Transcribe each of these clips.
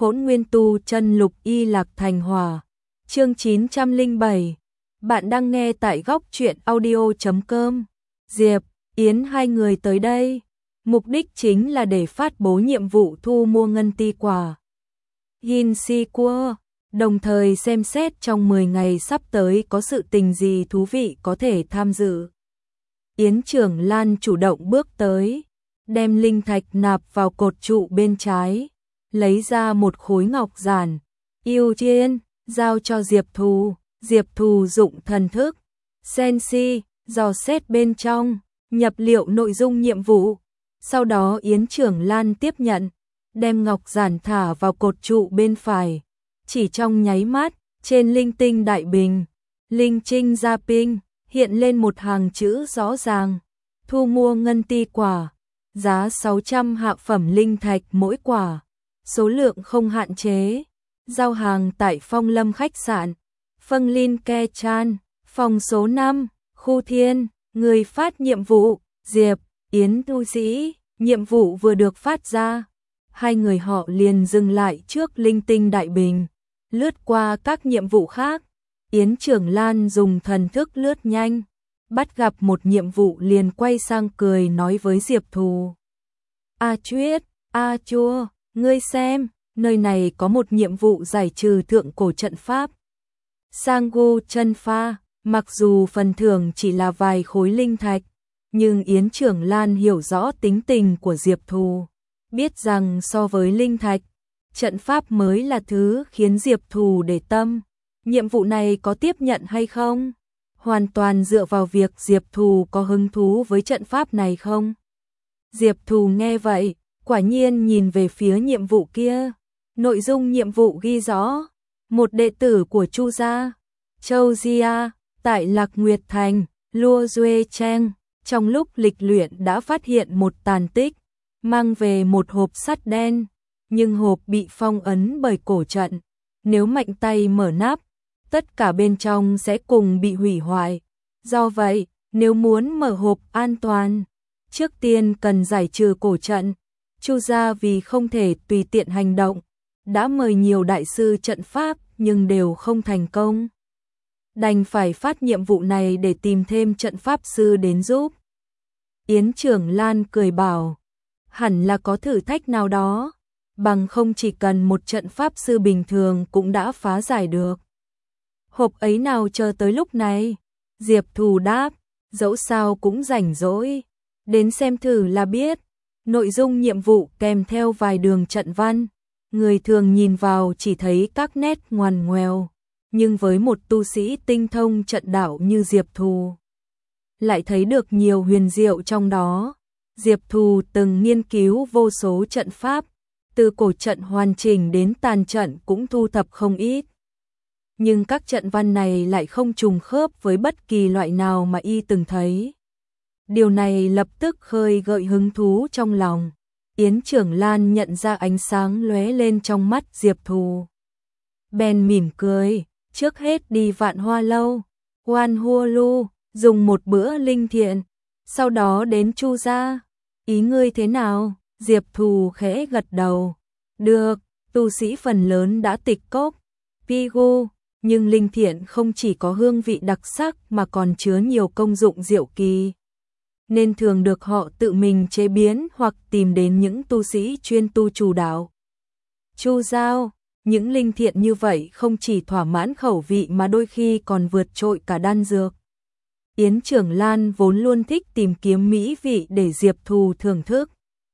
Hỗn Nguyên Tu Chân Lục Y Lạc Thành Hỏa. Chương 907. Bạn đang nghe tại góc truyện audio.com. Diệp, Yến hai người tới đây, mục đích chính là để phát bố nhiệm vụ thu mua ngân ti quả Yin Si Cua, đồng thời xem xét trong 10 ngày sắp tới có sự tình gì thú vị có thể tham dự. Yến Trưởng Lan chủ động bước tới, đem linh thạch nạp vào cột trụ bên trái, lấy ra một khối ngọc giản, ưu tiên giao cho Diệp Thù. Diệp Thù dụng thần thức Sensi dò xét bên trong, nhập liệu nội dung nhiệm vụ. Sau đó Yến Trưởng Lan tiếp nhận, đem ngọc giản thả vào cột trụ bên phải. Chỉ trong nháy mắt, trên linh tinh đại bình, linh trinh gia ping, hiện lên một hàng chữ rõ ràng: thu mua ngân ti quả, giá 600 hạ phẩm linh thạch mỗi quả, số lượng không hạn chế, giao hàng tại Phong Lâm khách sạn, Phân Linh Ke Chan, phòng số 5, khu Thiên. Người phát nhiệm vụ, Diệp, Yến tu sĩ. Nhiệm vụ vừa được phát ra, hai người họ liền dừng lại trước linh tinh đại bình, lướt qua các nhiệm vụ khác. Yến Trưởng Lan dùng thần thức lướt nhanh, bắt gặp một nhiệm vụ liền quay sang cười nói với Diệp Thù: A Chuyết, A Chua, ngươi xem, nơi này có một nhiệm vụ giải trừ thượng cổ trận pháp Sangu chân pha. Mặc dù phần thưởng chỉ là vài khối linh thạch, nhưng Yến Trưởng Lan hiểu rõ tính tình của Diệp Thù, biết rằng so với linh thạch, trận pháp mới là thứ khiến Diệp Thù để tâm. Nhiệm vụ này có tiếp nhận hay không, hoàn toàn dựa vào việc Diệp Thù có hứng thú với trận pháp này không. Diệp Thù nghe vậy, quả nhiên nhìn về phía nhiệm vụ kia. Nội dung nhiệm vụ ghi rõ: một đệ tử của Chu gia, Châu Gia, tại Lạc Nguyệt Thành, Lua Duê Cheng, trong lúc lịch luyện đã phát hiện một tàn tích, mang về một hộp sắt đen, nhưng hộp bị phong ấn bởi cổ trận. Nếu mạnh tay mở nắp, tất cả bên trong sẽ cùng bị hủy hoại. Do vậy, nếu muốn mở hộp an toàn, trước tiên cần giải trừ cổ trận. Chu gia vì không thể tùy tiện hành động, đã mời nhiều đại sư trận pháp nhưng đều không thành công, đành phải phát nhiệm vụ này để tìm thêm trận pháp sư đến giúp. Yến Trưởng Lan cười bảo, hẳn là có thử thách nào đó, bằng không chỉ cần một trận pháp sư bình thường cũng đã phá giải được. Hộp ấy nào chờ tới lúc này? Diệp Thù đáp, dẫu sao cũng rảnh rỗi, đến xem thử là biết. Nội dung nhiệm vụ kèm theo vài đường trận văn, người thường nhìn vào chỉ thấy các nét ngoằn ngoèo, nhưng với một tu sĩ tinh thông trận đạo như Diệp Thù, lại thấy được nhiều huyền diệu trong đó. Diệp Thù từng nghiên cứu vô số trận pháp, từ cổ trận hoàn chỉnh đến tàn trận cũng thu thập không ít. Nhưng các trận văn này lại không trùng khớp với bất kỳ loại nào mà y từng thấy. Điều này lập tức khơi gợi hứng thú trong lòng. Yến Trưởng Lan nhận ra ánh sáng lóe lên trong mắt Diệp Thù, bèn mỉm cười, trước hết đi Vạn Hoa Lâu, Quan Hua Lu, dùng một bữa linh thiện, sau đó đến Chu gia. Ý ngươi thế nào? Diệp Thù khẽ gật đầu. Được, tu sĩ phần lớn đã tịch cốc, pigu, nhưng linh thiện không chỉ có hương vị đặc sắc mà còn chứa nhiều công dụng diệu kỳ, nên thường được họ tự mình chế biến hoặc tìm đến những tu sĩ chuyên tu chủ đạo. Chu giao, những linh thiện như vậy không chỉ thỏa mãn khẩu vị mà đôi khi còn vượt trội cả đan dược. Yến Trưởng Lan vốn luôn thích tìm kiếm mỹ vị để Diệp Thù thưởng thức.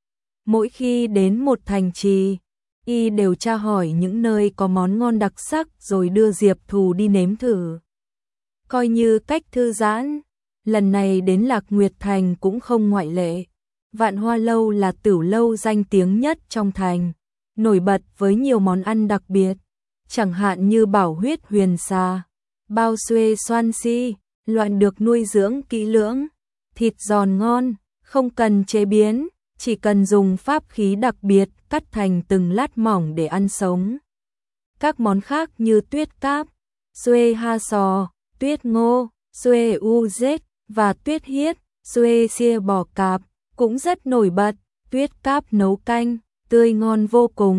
Mỗi khi đến một thành trì, y đều tra hỏi những nơi có món ngon đặc sắc rồi đưa Diệp Thù đi nếm thử, coi như cách thư giãn. Lần này đến Lạc Nguyệt Thành cũng không ngoại lệ. Vạn Hoa Lâu là tửu lâu danh tiếng nhất trong thành, nổi bật với nhiều món ăn đặc biệt, chẳng hạn như bảo huyết huyền xà, bao xuê xoan si, loại được nuôi dưỡng kỹ lưỡng, thịt giòn ngon, không cần chế biến, chỉ cần dùng pháp khí đặc biệt cắt thành từng lát mỏng để ăn sống. Các món khác như tuyết cáp, xuê ha sò, tuyết ngô, xuê u zết và tuyết hiết, xuê xia bò cạp cũng rất nổi bật. Tuyết cáp nấu canh, tươi ngon vô cùng,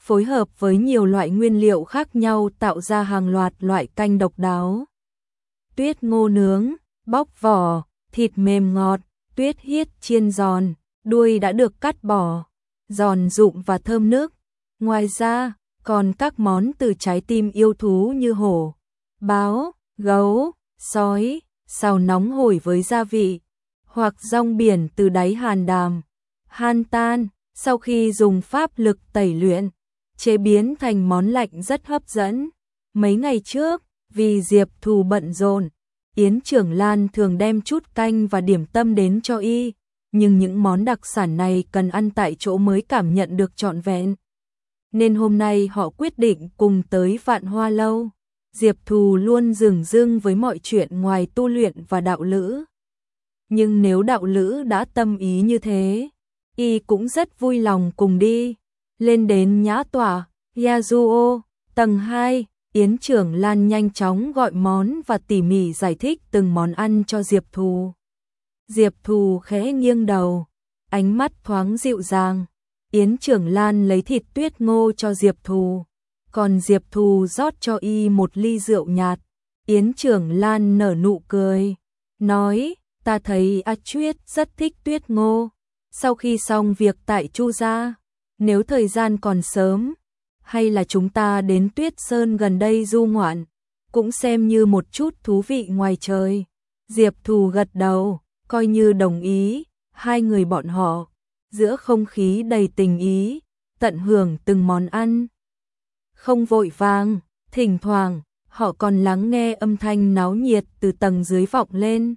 phối hợp với nhiều loại nguyên liệu khác nhau tạo ra hàng loạt loại canh độc đáo. Tuyết ngô nướng, bóc vỏ, thịt mềm ngọt, tuyết hiết chiên giòn, đuôi đã được cắt bỏ, giòn rụm và thơm nước. Ngoài ra, còn các món từ trái tim yêu thú như hổ, báo, gấu, sói, xào nóng hổi với gia vị, hoặc rong biển từ đáy hàn đàm, han tan, sau khi dùng pháp lực tẩy luyện, chế biến thành món lạnh rất hấp dẫn. Mấy ngày trước, vì Diệp Thù bận rộn, Yến Trưởng Lan thường đem chút canh và điểm tâm đến cho y, nhưng những món đặc sản này cần ăn tại chỗ mới cảm nhận được trọn vẹn. Nên hôm nay họ quyết định cùng tới Vạn Hoa Lâu. Diệp Thù luôn dửng dưng với mọi chuyện ngoài tu luyện và đạo lữ. Nhưng nếu đạo lữ đã tâm ý như thế, y cũng rất vui lòng cùng đi. Lên đến nhã tọa, Yasuo, tầng 2, Yến Trưởng Lan nhanh chóng gọi món và tỉ mỉ giải thích từng món ăn cho Diệp Thù. Diệp Thù khẽ nghiêng đầu, ánh mắt thoáng dịu dàng. Yến Trưởng Lan lấy thịt tuyết ngô cho Diệp Thù, còn Diệp Thù rót cho y một ly rượu nhạt. Yến Trưởng Lan nở nụ cười, nói, ta thấy A Chuyết rất thích tuyết ngô. Sau khi xong việc tại Chu gia, nếu thời gian còn sớm, hay là chúng ta đến Tuyết Sơn gần đây du ngoạn, cũng xem như một chút thú vị ngoài trời. Diệp Thù gật đầu, coi như đồng ý. Hai người bọn họ, giữa không khí đầy tình ý, tận hưởng từng món ăn. Không vội vàng, thỉnh thoảng, họ còn lắng nghe âm thanh náo nhiệt từ tầng dưới vọng lên.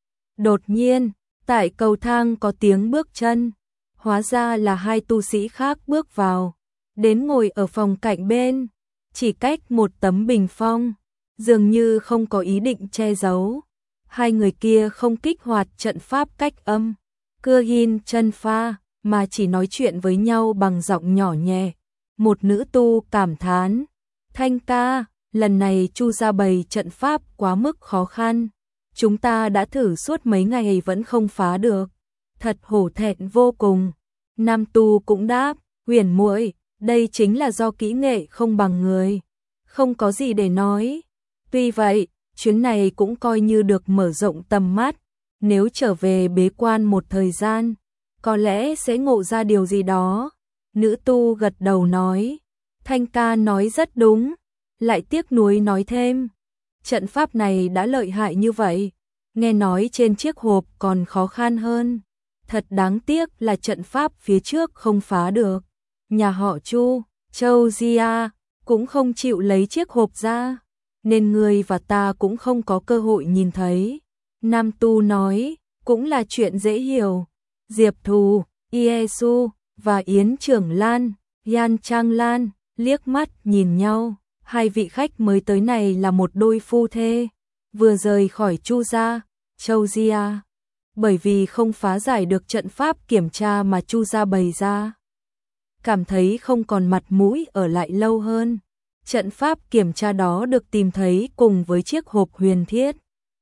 Đột nhiên, tại cầu thang có tiếng bước chân, hóa ra là hai tu sĩ khác bước vào, đến ngồi ở phòng cạnh bên, chỉ cách một tấm bình phong, dường như không có ý định che giấu. Hai người kia không kích hoạt trận pháp cách âm, cưa hin chân pha, mà chỉ nói chuyện với nhau bằng giọng nhỏ nhẹ. Một nữ tu cảm thán, Thanh ca, lần này Chu gia bày trận pháp quá mức khó khăn. Chúng ta đã thử suốt mấy ngày vẫn không phá được. Thật hổ thẹn vô cùng. Nam tu cũng đáp, Huyền muội, đây chính là do kỹ nghệ không bằng người. Không có gì để nói. Tuy vậy, chuyến này cũng coi như được mở rộng tầm mắt. Nếu trở về bế quan một thời gian, có lẽ sẽ ngộ ra điều gì đó. Nữ tu gật đầu nói, Thanh ca nói rất đúng. Lại tiếc nuối nói thêm, trận pháp này đã lợi hại như vậy, nghe nói trên chiếc hộp còn khó khăn hơn. Thật đáng tiếc là trận pháp phía trước không phá được. Nhà họ Chu, Châu Gia, cũng không chịu lấy chiếc hộp ra, nên người và ta cũng không có cơ hội nhìn thấy. Nam tu nói, cũng là chuyện dễ hiểu. Diệp Thù, Iesu và Yến Trưởng Lan, Yan Trang Lan liếc mắt nhìn nhau. Hai vị khách mới tới này là một đôi phu thê, vừa rời khỏi Chu gia, Châu gia. Bởi vì không phá giải được trận pháp kiểm tra mà Chu gia bày ra, cảm thấy không còn mặt mũi ở lại lâu hơn. Trận pháp kiểm tra đó được tìm thấy cùng với chiếc hộp huyền thiết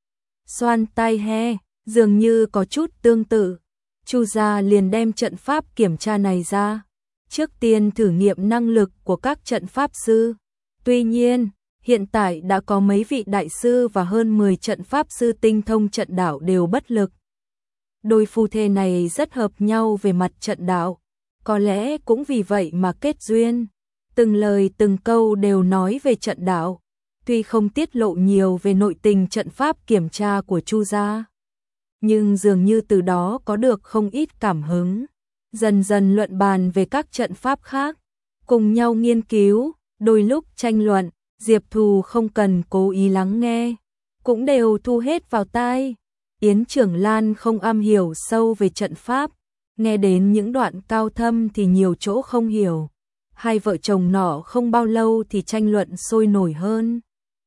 xoan tai he, dường như có chút tương tự. Chu gia liền đem trận pháp kiểm tra này ra, trước tiên thử nghiệm năng lực của các trận pháp sư. Tuy nhiên, hiện tại đã có mấy vị đại sư và hơn 10 trận pháp sư tinh thông trận đạo đều bất lực. Đôi phu thê này rất hợp nhau về mặt trận đạo, có lẽ cũng vì vậy mà kết duyên. Từng lời từng câu đều nói về trận đạo, tuy không tiết lộ nhiều về nội tình trận pháp kiểm tra của Chu gia, nhưng dường như từ đó có được không ít cảm hứng. Dần dần luận bàn về các trận pháp khác, cùng nhau nghiên cứu, đôi lúc tranh luận. Diệp Thù không cần cố ý lắng nghe, cũng đều thu hết vào tai. Yến Trưởng Lan không am hiểu sâu về trận pháp, nghe đến những đoạn cao thâm thì nhiều chỗ không hiểu. Hai vợ chồng nọ không bao lâu thì tranh luận sôi nổi hơn.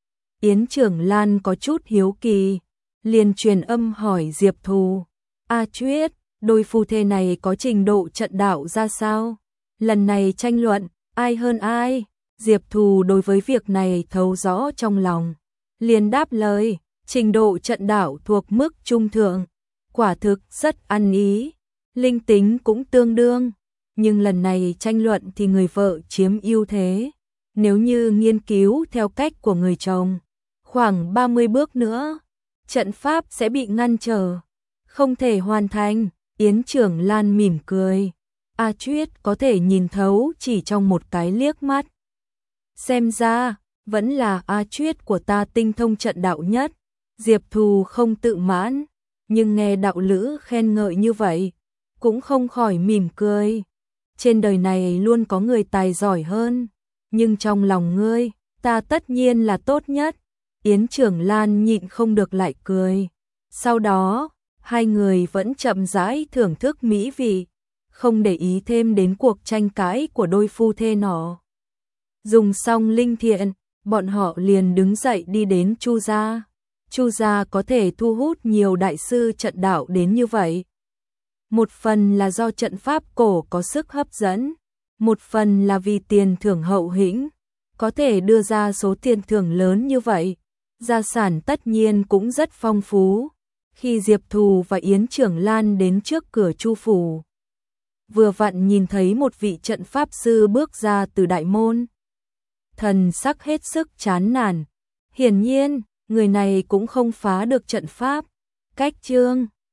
Yến Trưởng Lan có chút hiếu kỳ, liền truyền âm hỏi Diệp Thù, A Chuyết, đôi phu thê này có trình độ trận đạo ra sao? Lần này tranh luận, ai hơn ai? Diệp Thù đối với việc này thấu rõ trong lòng, liền đáp lời, trình độ trận đạo thuộc mức trung thượng, quả thực rất ăn ý, linh tính cũng tương đương, nhưng lần này tranh luận thì người vợ chiếm ưu thế. Nếu như nghiên cứu theo cách của người chồng, khoảng 30 bước nữa, trận pháp sẽ bị ngăn trở, không thể hoàn thành. Yến Trưởng Lan mỉm cười. A Chuyết có thể nhìn thấu chỉ trong một cái liếc mắt. Xem ra, vẫn là A Chuyết của ta tinh thông trận đạo nhất. Diệp Thù không tự mãn, nhưng nghe đạo lữ khen ngợi như vậy, cũng không khỏi mỉm cười. Trên đời này luôn có người tài giỏi hơn, nhưng trong lòng ngươi, ta tất nhiên là tốt nhất. Yến Trưởng Lan nhịn không được lại cười. Sau đó, hai người vẫn chậm rãi thưởng thức mỹ vị, không để ý thêm đến cuộc tranh cãi của đôi phu thê nọ. Dùng xong linh thiện, bọn họ liền đứng dậy đi đến Chu gia. Chu gia có thể thu hút nhiều đại sư trận đạo đến như vậy. Một phần là do trận pháp cổ có sức hấp dẫn, một phần là vì tiền thưởng hậu hĩnh, có thể đưa ra số tiền thưởng lớn như vậy, gia sản tất nhiên cũng rất phong phú. Khi Diệp Thù và Yến Trưởng Lan đến trước cửa Chu phủ, vừa vặn nhìn thấy một vị trận pháp sư bước ra từ đại môn. Thần sắc hết sức chán nản, hiển nhiên, người này cũng không phá được trận pháp. Cách chương